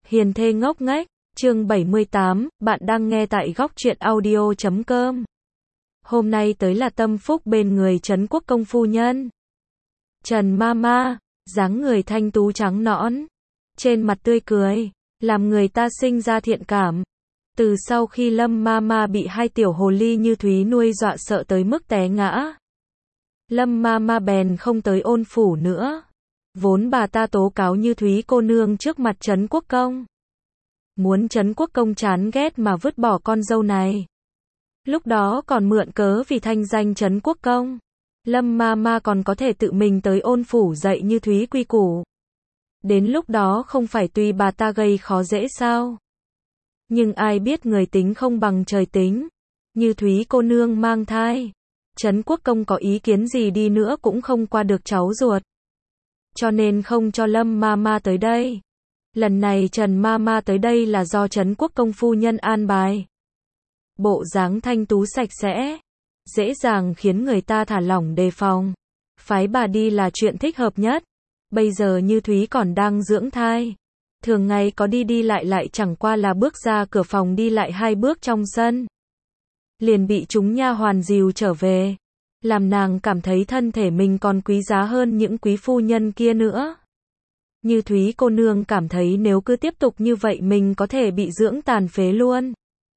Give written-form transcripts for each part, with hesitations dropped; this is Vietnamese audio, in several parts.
Hiền thê ngốc nghếch, chương 78, bạn đang nghe tại góc truyện audio.com. Hôm nay tới là tâm phúc bên người Trấn Quốc công phu nhân. Trần Mama, dáng người thanh tú trắng nõn, trên mặt tươi cười, làm người ta sinh ra thiện cảm. Từ sau khi Lâm Mama bị hai tiểu hồ ly như Thúy nuôi dọa sợ tới mức té ngã, Lâm Mama bèn không tới ôn phủ nữa. Vốn bà ta tố cáo như Thúy cô nương trước mặt Trấn Quốc công, muốn Trấn Quốc công chán ghét mà vứt bỏ con dâu này. Lúc đó còn mượn cớ vì thanh danh Trấn Quốc công, Lâm Mama còn có thể tự mình tới ôn phủ dạy như Thúy quy củ. Đến lúc đó không phải tùy bà ta gây khó dễ sao? Nhưng ai biết người tính không bằng trời tính. Như Thúy cô nương mang thai, Trấn Quốc công có ý kiến gì đi nữa cũng không qua được cháu ruột, cho nên không cho Lâm Mama tới đây. Lần này Trần Mama tới đây là do Trấn Quốc công phu nhân an bài. Bộ dáng thanh tú sạch sẽ, dễ dàng khiến người ta thả lỏng đề phòng. Phái bà đi là chuyện thích hợp nhất. Bây giờ như Thúy còn đang dưỡng thai, thường ngày có đi đi lại chẳng qua là bước ra cửa phòng đi lại 2 bước trong sân, liền bị chúng nha hoàn dìu trở về, làm nàng cảm thấy thân thể mình còn quý giá hơn những quý phu nhân kia nữa. Như Thúy cô nương cảm thấy nếu cứ tiếp tục như vậy mình có thể bị dưỡng tàn phế luôn.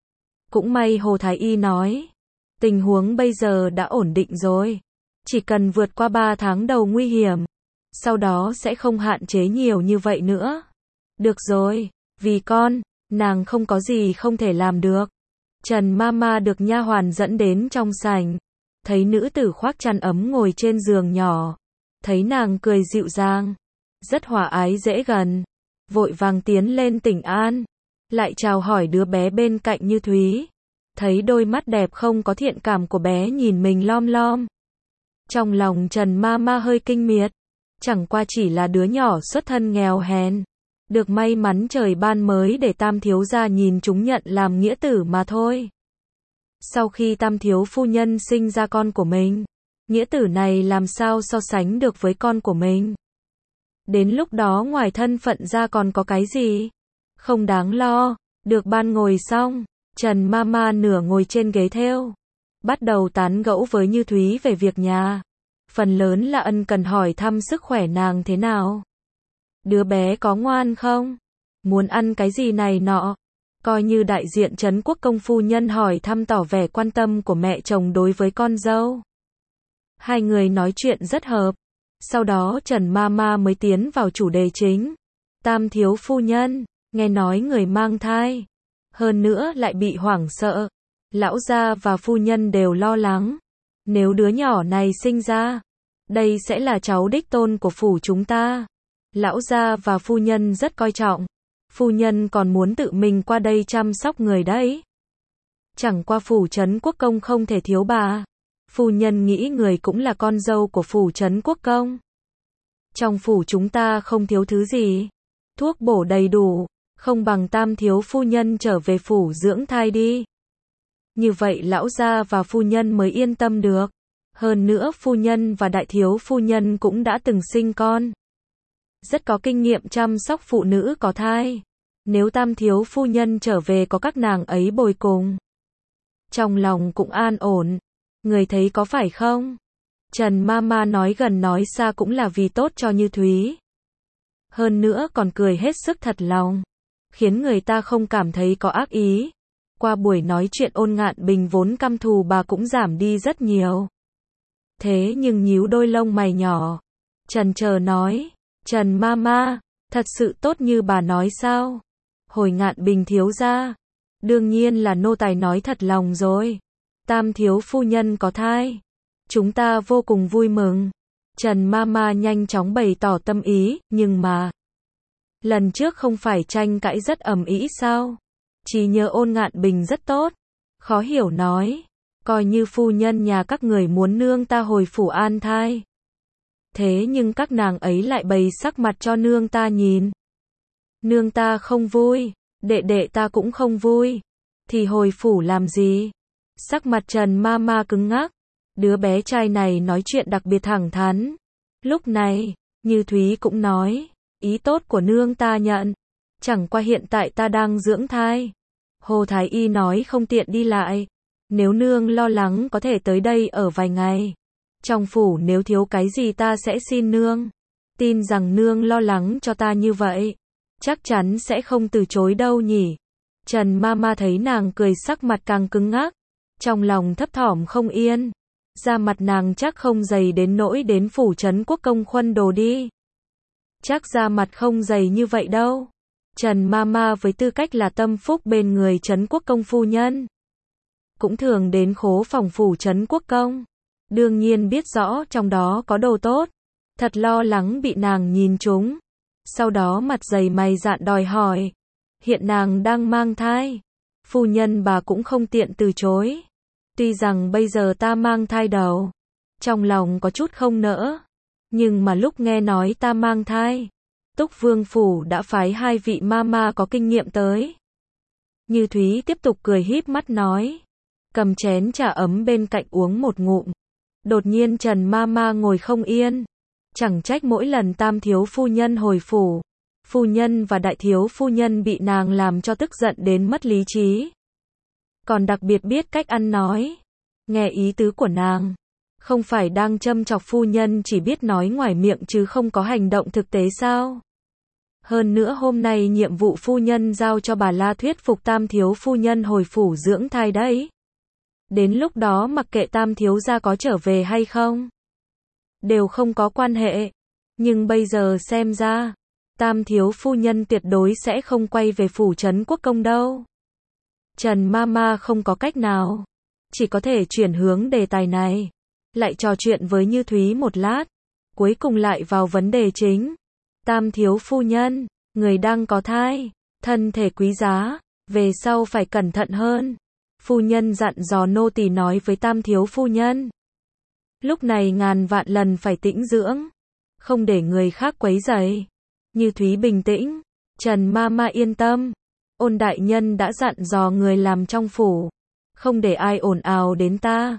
Cũng may Hồ Thái Y nói, tình huống bây giờ đã ổn định rồi, chỉ cần vượt qua 3 tháng đầu nguy hiểm, sau đó sẽ không hạn chế nhiều như vậy nữa. Được rồi, vì con, nàng không có gì không thể làm được. Trần Mama được nha hoàn dẫn đến trong sảnh, thấy nữ tử khoác chăn ấm ngồi trên giường nhỏ, thấy nàng cười dịu dàng, rất hòa ái dễ gần, vội vàng tiến lên thỉnh an, lại chào hỏi đứa bé bên cạnh như Thúy, thấy đôi mắt đẹp không có thiện cảm của bé nhìn mình lom lom. Trong lòng Trần Mama hơi kinh miệt, chẳng qua chỉ là đứa nhỏ xuất thân nghèo hèn, được may mắn trời ban mới để Tam thiếu gia nhìn chúng nhận làm nghĩa tử mà thôi. Sau khi Tam thiếu phu nhân sinh ra con của mình, nghĩa tử này làm sao so sánh được với con của mình. Đến lúc đó ngoài thân phận ra còn có cái gì? Không đáng lo. Được ban ngồi xong, Trần Mama nửa ngồi trên ghế thêu, bắt đầu tán gẫu với Như Thúy về việc nhà. Phần lớn là ân cần hỏi thăm sức khỏe nàng thế nào. Đứa bé có ngoan không? Muốn ăn cái gì này nọ? Coi như đại diện Trấn Quốc công phu nhân hỏi thăm tỏ vẻ quan tâm của mẹ chồng đối với con dâu. Hai người nói chuyện rất hợp. Sau đó Trần Mama mới tiến vào chủ đề chính. Tam thiếu phu nhân, nghe nói người mang thai, hơn nữa lại bị hoảng sợ. Lão gia và phu nhân đều lo lắng. Nếu đứa nhỏ này sinh ra, đây sẽ là cháu đích tôn của phủ chúng ta. Lão gia và phu nhân rất coi trọng. Phu nhân còn muốn tự mình qua đây chăm sóc người đấy. Chẳng qua phủ Trấn Quốc công không thể thiếu bà. Phu nhân nghĩ người cũng là con dâu của phủ Trấn Quốc công. Trong phủ chúng ta không thiếu thứ gì, thuốc bổ đầy đủ, không bằng Tam thiếu phu nhân trở về phủ dưỡng thai đi. Như vậy lão gia và phu nhân mới yên tâm được. Hơn nữa phu nhân và đại thiếu phu nhân cũng đã từng sinh con, rất có kinh nghiệm chăm sóc phụ nữ có thai. Nếu Tam thiếu phu nhân trở về có các nàng ấy bồi cùng, trong lòng cũng an ổn. Người thấy có phải không? Trần Mama nói gần nói xa cũng là vì tốt cho Như Thúy. Hơn nữa còn cười hết sức thật lòng, khiến người ta không cảm thấy có ác ý. Qua buổi nói chuyện ôn ngạn bình vốn căm thù bà cũng giảm đi rất nhiều. Thế nhưng nhíu đôi lông mày nhỏ, chần chờ nói, Trần Mama, thật sự tốt như bà nói sao? Hồi Ngạn Bình thiếu gia, đương nhiên là nô tài nói thật lòng rồi. Tam thiếu phu nhân có thai, chúng ta vô cùng vui mừng. Trần Mama nhanh chóng bày tỏ tâm ý, nhưng mà lần trước không phải tranh cãi rất ầm ĩ sao? Chỉ nhớ ôn Ngạn Bình rất tốt, khó hiểu nói, coi như phu nhân nhà các người muốn nương ta hồi phủ an thai. Thế nhưng các nàng ấy lại bày sắc mặt cho nương ta nhìn. Nương ta không vui, đệ đệ ta cũng không vui, thì hồi phủ làm gì? Sắc mặt Trần Mama cứng ngắc, đứa bé trai này nói chuyện đặc biệt thẳng thắn. Lúc này, Như Thúy cũng nói, ý tốt của nương ta nhận, Chẳng qua hiện tại ta đang dưỡng thai. Hồ Thái Y nói không tiện đi lại. Nếu nương lo lắng có thể tới đây ở vài ngày. Trong phủ nếu thiếu cái gì ta sẽ xin nương. Tin rằng nương lo lắng cho ta như vậy. Chắc chắn sẽ không từ chối đâu nhỉ. Trần Mama thấy nàng cười sắc mặt càng cứng ngắc. Trong lòng thấp thỏm không yên. Da mặt nàng chắc không dày đến nỗi đến phủ trấn quốc công khuân đồ đi. Chắc da mặt không dày như vậy đâu. Trần Mama với tư cách là tâm phúc bên người trấn quốc công phu nhân. Cũng thường đến khố phòng phủ trấn quốc công. Đương nhiên biết rõ trong đó có đồ tốt. Thật lo lắng bị nàng nhìn trúng. Sau đó mặt dày mày dạn đòi hỏi. Hiện nàng đang mang thai. Phu nhân bà cũng không tiện từ chối. Tuy rằng bây giờ ta mang thai đầu. Trong lòng có chút không nỡ. Nhưng mà lúc nghe nói ta mang thai. Túc Vương Phủ đã phái 2 vị mama có kinh nghiệm tới. Như Thúy tiếp tục cười híp mắt nói. Cầm chén trà ấm bên cạnh uống một ngụm. Đột nhiên Trần Mama ngồi không yên. Chẳng trách mỗi lần tam thiếu phu nhân hồi phủ. Phu nhân và đại thiếu phu nhân bị nàng làm cho tức giận đến mất lý trí. Còn đặc biệt biết cách ăn nói. Nghe ý tứ của nàng. Không phải đang châm chọc phu nhân chỉ biết nói ngoài miệng chứ không có hành động thực tế sao? Hơn nữa hôm nay nhiệm vụ phu nhân giao cho bà là thuyết phục tam thiếu phu nhân hồi phủ dưỡng thai đấy. Đến lúc đó mặc kệ tam thiếu gia có trở về hay không. Đều không có quan hệ. Nhưng bây giờ xem ra. Tam thiếu phu nhân tuyệt đối sẽ không quay về phủ trấn quốc công đâu. Trần Mama không có cách nào. Chỉ có thể chuyển hướng đề tài này. Lại trò chuyện với Như Thúy một lát. Cuối cùng lại vào vấn đề chính. Tam thiếu phu nhân, người đang có thai, thân thể quý giá, về sau phải cẩn thận hơn. Phu nhân dặn dò nô tỳ nói với tam thiếu phu nhân. Lúc này ngàn vạn lần phải tĩnh dưỡng. Không để người khác quấy rầy. Như Thúy bình tĩnh. Trần Mama yên tâm. Ôn đại nhân đã dặn dò người làm trong phủ. Không để ai ồn ào đến ta.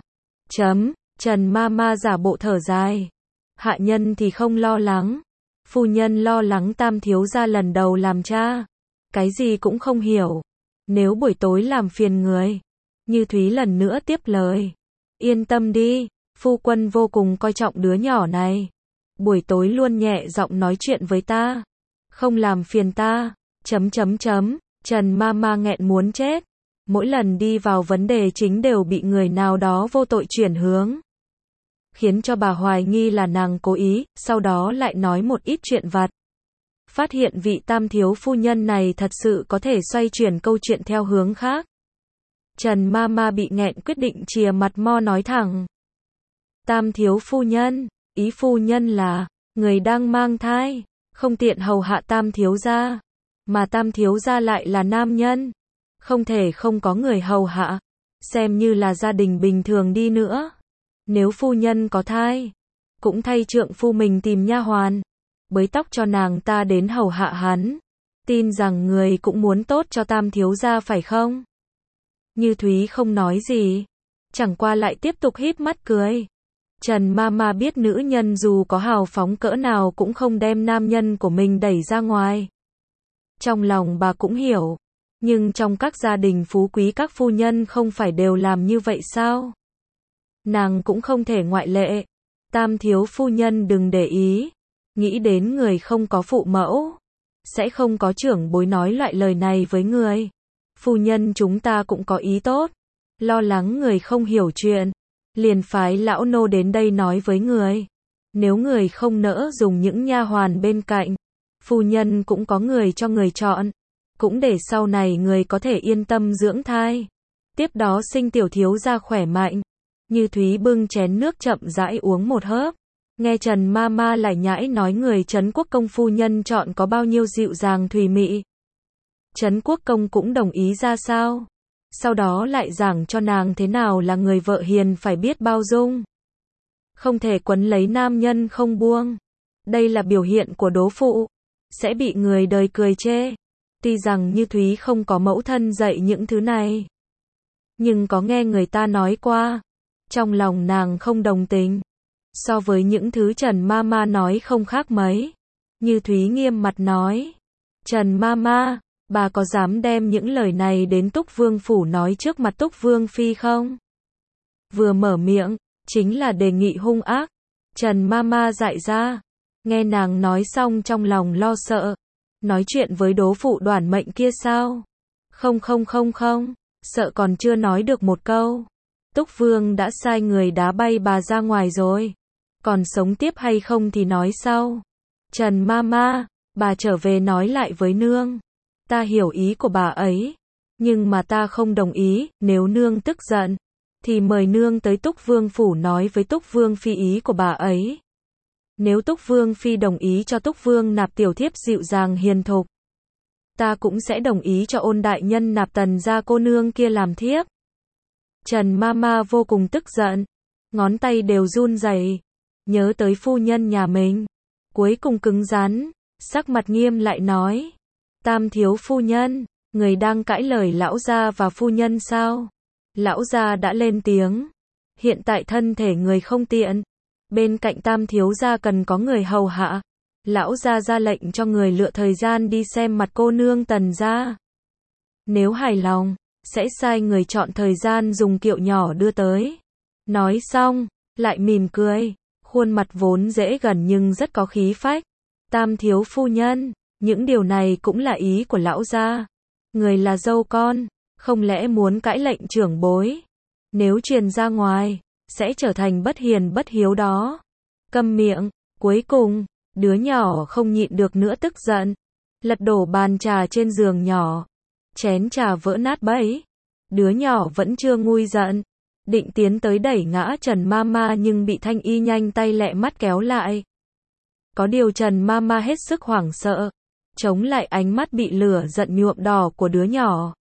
Trần Mama giả bộ thở dài. Hạ nhân thì không lo lắng. Phu nhân lo lắng tam thiếu gia lần đầu làm cha. Cái gì cũng không hiểu. Nếu buổi tối làm phiền người. Như Thúy lần nữa tiếp lời. Yên tâm đi. Phu quân vô cùng coi trọng đứa nhỏ này. Buổi tối luôn nhẹ giọng nói chuyện với ta. Không làm phiền ta. Trần Mama nghẹn muốn chết. Mỗi lần đi vào vấn đề chính đều bị người nào đó vô tội chuyển hướng. Khiến cho bà hoài nghi là nàng cố ý, sau đó lại nói một ít chuyện vặt. Phát hiện vị tam thiếu phu nhân này thật sự có thể xoay chuyển câu chuyện theo hướng khác. Trần Mama bị nghẹn quyết định chìa mặt mo nói thẳng. Tam thiếu phu nhân, ý phu nhân là, người đang mang thai, không tiện hầu hạ tam thiếu gia. Mà tam thiếu gia lại là nam nhân. Không thể không có người hầu hạ. Xem như là gia đình bình thường đi nữa. Nếu phu nhân có thai, cũng thay trượng phu mình tìm nha hoàn, bới tóc cho nàng ta đến hầu hạ hắn. Tin rằng người cũng muốn tốt cho tam thiếu gia phải không? Như Thúy không nói gì, chẳng qua lại tiếp tục híp mắt cười. Trần Mama biết nữ nhân dù có hào phóng cỡ nào cũng không đem nam nhân của mình đẩy ra ngoài. Trong lòng bà cũng hiểu, nhưng trong các gia đình phú quý các phu nhân không phải đều làm như vậy sao? Nàng cũng không thể ngoại lệ. Tam thiếu phu nhân đừng để ý. Nghĩ đến người không có phụ mẫu. Sẽ không có trưởng bối nói loại lời này với người. Phu nhân chúng ta cũng có ý tốt. Lo lắng người không hiểu chuyện. Liền phái lão nô đến đây nói với người. Nếu người không nỡ dùng những nha hoàn bên cạnh. Phu nhân cũng có người cho người chọn. Cũng để sau này người có thể yên tâm dưỡng thai. Tiếp đó sinh tiểu thiếu gia khỏe mạnh. Như Thúy bưng chén nước chậm rãi uống một hớp. Nghe Trần Mama lại nhãi nói người Trấn Quốc công phu nhân chọn có bao nhiêu dịu dàng thùy mị. Trấn Quốc công cũng đồng ý ra sao. Sau đó lại giảng cho nàng thế nào là người vợ hiền phải biết bao dung. Không thể quấn lấy nam nhân không buông. Đây là biểu hiện của đố phụ. Sẽ bị người đời cười chê. Tuy rằng Như Thúy không có mẫu thân dạy những thứ này. Nhưng có nghe người ta nói qua. Trong lòng nàng không đồng tình. So với những thứ Trần Mama nói không khác mấy. Như Thúy nghiêm mặt nói. Trần Mama, bà có dám đem những lời này đến Túc Vương phủ nói trước mặt Túc Vương phi không? Vừa mở miệng, chính là đề nghị hung ác. Trần Mama dại ra, nghe nàng nói xong trong lòng lo sợ. Nói chuyện với đố phụ đoản mệnh kia sao? Không, sợ còn chưa nói được một câu. Túc Vương đã sai người đá bay bà ra ngoài rồi. Còn sống tiếp hay không thì nói sau. Trần Mama, bà trở về nói lại với nương. Ta hiểu ý của bà ấy, nhưng mà ta không đồng ý, nếu nương tức giận, thì mời nương tới Túc Vương phủ nói với Túc Vương phi ý của bà ấy. Nếu Túc Vương phi đồng ý cho Túc Vương nạp tiểu thiếp dịu dàng hiền thục, ta cũng sẽ đồng ý cho Ôn đại nhân nạp Tần gia cô nương kia làm thiếp. Trần Mama vô cùng tức giận, ngón tay đều run rẩy, nhớ tới phu nhân nhà mình, cuối cùng cứng rắn, sắc mặt nghiêm lại nói: Tam thiếu phu nhân, người đang cãi lời lão gia và phu nhân sao? Lão gia đã lên tiếng, hiện tại thân thể người không tiện, bên cạnh Tam thiếu gia cần có người hầu hạ. Lão gia ra lệnh cho người lựa thời gian đi xem mặt cô nương Tần gia. Nếu hài lòng, sẽ sai người chọn thời gian dùng kiệu nhỏ đưa tới. Nói xong, lại mỉm cười, khuôn mặt vốn dễ gần nhưng rất có khí phách. Tam thiếu phu nhân, những điều này cũng là ý của lão gia. Người là dâu con, không lẽ muốn cãi lệnh trưởng bối? Nếu truyền ra ngoài, sẽ trở thành bất hiền bất hiếu đó. Câm miệng. Cuối cùng, đứa nhỏ không nhịn được nữa tức giận, lật đổ bàn trà trên giường nhỏ. Chén trà vỡ nát bấy. Đứa nhỏ vẫn chưa nguôi giận, định tiến tới đẩy ngã Trần Mama nhưng bị Thanh Y nhanh tay lẹ mắt kéo lại. Có điều Trần Mama hết sức hoảng sợ, chống lại ánh mắt bị lửa giận nhuộm đỏ của đứa nhỏ.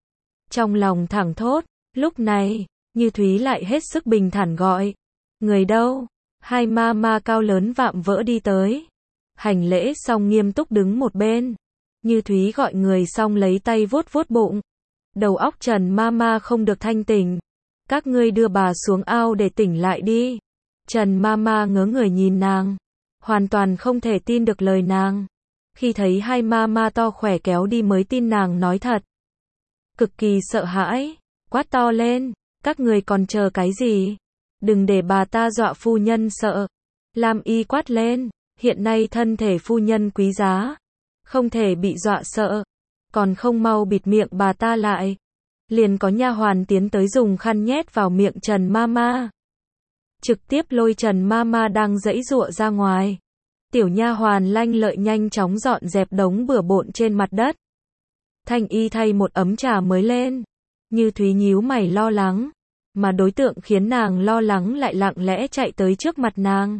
Trong lòng thẳng thốt, lúc này, Như Thúy lại hết sức bình thản gọi: Người đâu? Hai Mama cao lớn vạm vỡ đi tới. Hành lễ xong nghiêm túc đứng một bên. Như Thúy gọi người xong lấy tay vuốt vuốt bụng. Đầu óc Trần Mama không được thanh tỉnh. Các ngươi đưa bà xuống ao để tỉnh lại đi. Trần Mama ngớ người nhìn nàng, hoàn toàn không thể tin được lời nàng. Khi thấy hai Mama to khỏe kéo đi mới tin nàng nói thật. Cực kỳ sợ hãi, quát to lên: Các người còn chờ cái gì? Đừng để bà ta dọa phu nhân sợ. Lam Y quát lên: Hiện nay thân thể phu nhân quý giá, không thể bị dọa sợ. Còn không mau bịt miệng bà ta lại. Liền có nha hoàn tiến tới dùng khăn nhét vào miệng Trần Mama, trực tiếp lôi Trần Mama đang giãy giụa ra ngoài. Tiểu nha hoàn lanh lợi nhanh chóng dọn dẹp đống bừa bộn trên mặt đất. Thanh Y thay một ấm trà mới lên. Như Thúy nhíu mày lo lắng, mà đối tượng khiến nàng lo lắng lại lặng lẽ chạy tới trước mặt nàng,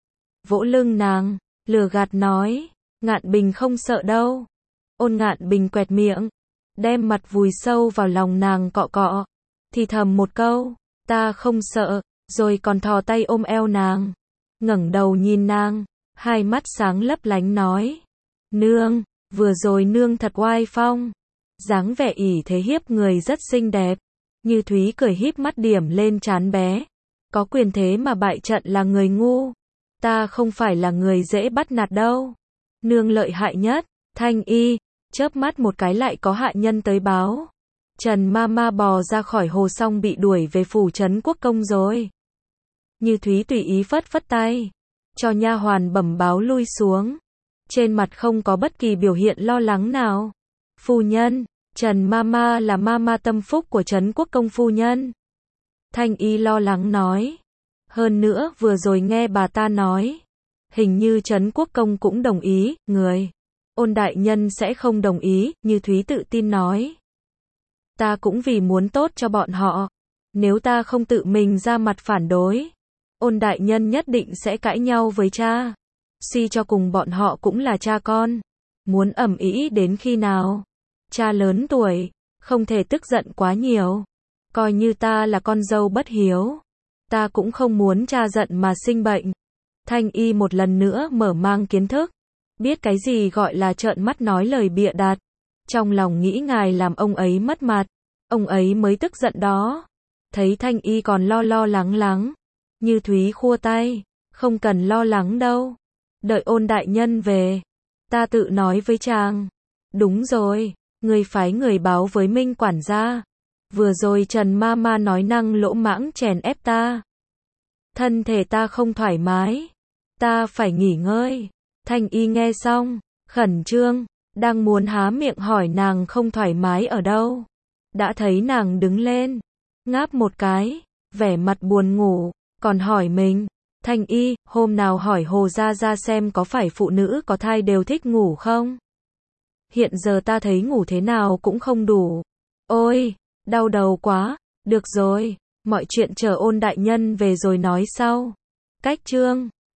vỗ lưng nàng, lừa gạt nói: Ngạn Bình không sợ đâu. Ôn Ngạn Bình quẹt miệng, đem mặt vùi sâu vào lòng nàng cọ cọ, thì thầm một câu: Ta không sợ, rồi còn thò tay ôm eo nàng, ngẩng đầu nhìn nàng, hai mắt sáng lấp lánh nói: Nương, vừa rồi nương thật oai phong. Dáng vẻ ỷ thế hiếp người rất xinh đẹp. Như Thúy cười híp mắt điểm lên trán bé. Có quyền thế mà bại trận là người ngu. Ta không phải là người dễ bắt nạt đâu. Nương lợi hại nhất. Thanh Y, chớp mắt một cái lại có hạ nhân tới báo. Trần Mama bò ra khỏi hồ xong bị đuổi về phủ trấn quốc công rồi. Như Thúy tùy ý phất phất tay, cho nha hoàn bẩm báo lui xuống. Trên mặt không có bất kỳ biểu hiện lo lắng nào. Phu nhân, Trần Mama là Mama tâm phúc của trấn quốc công phu nhân. Thanh Y lo lắng nói. Hơn nữa vừa rồi nghe bà ta nói, hình như trấn quốc công cũng đồng ý, người Ôn đại nhân sẽ không đồng ý. Như Thúy tự tin nói. Ta cũng vì muốn tốt cho bọn họ. Nếu ta không tự mình ra mặt phản đối, Ôn đại nhân nhất định sẽ cãi nhau với cha. Suy cho cùng bọn họ cũng là cha con. Muốn ầm ĩ đến khi nào? Cha lớn tuổi, không thể tức giận quá nhiều. Coi như ta là con dâu bất hiếu, ta cũng không muốn cha giận mà sinh bệnh. Thanh Y một lần nữa mở mang kiến thức, biết cái gì gọi là trợn mắt nói lời bịa đặt. Trong lòng nghĩ ngài làm ông ấy mất mặt, ông ấy mới tức giận đó. Thấy Thanh Y còn lo lắng, Như Thúy khua tay, không cần lo lắng đâu. Đợi Ôn đại nhân về, ta tự nói với chàng. Đúng rồi, người phái người báo với Minh quản gia. Vừa rồi Trần Mama nói năng lỗ mãng chèn ép ta. Thân thể ta không thoải mái. Ta phải nghỉ ngơi. Thanh Y nghe xong, khẩn trương, đang muốn há miệng hỏi nàng không thoải mái ở đâu. Đã thấy nàng đứng lên, ngáp một cái, vẻ mặt buồn ngủ, còn hỏi mình. Thanh Y, hôm nào hỏi Hồ Gia Gia xem có phải phụ nữ có thai đều thích ngủ không? Hiện giờ ta thấy ngủ thế nào cũng không đủ. Ôi, đau đầu quá. Được rồi, mọi chuyện chờ Ôn đại nhân về rồi nói sau. Cách chương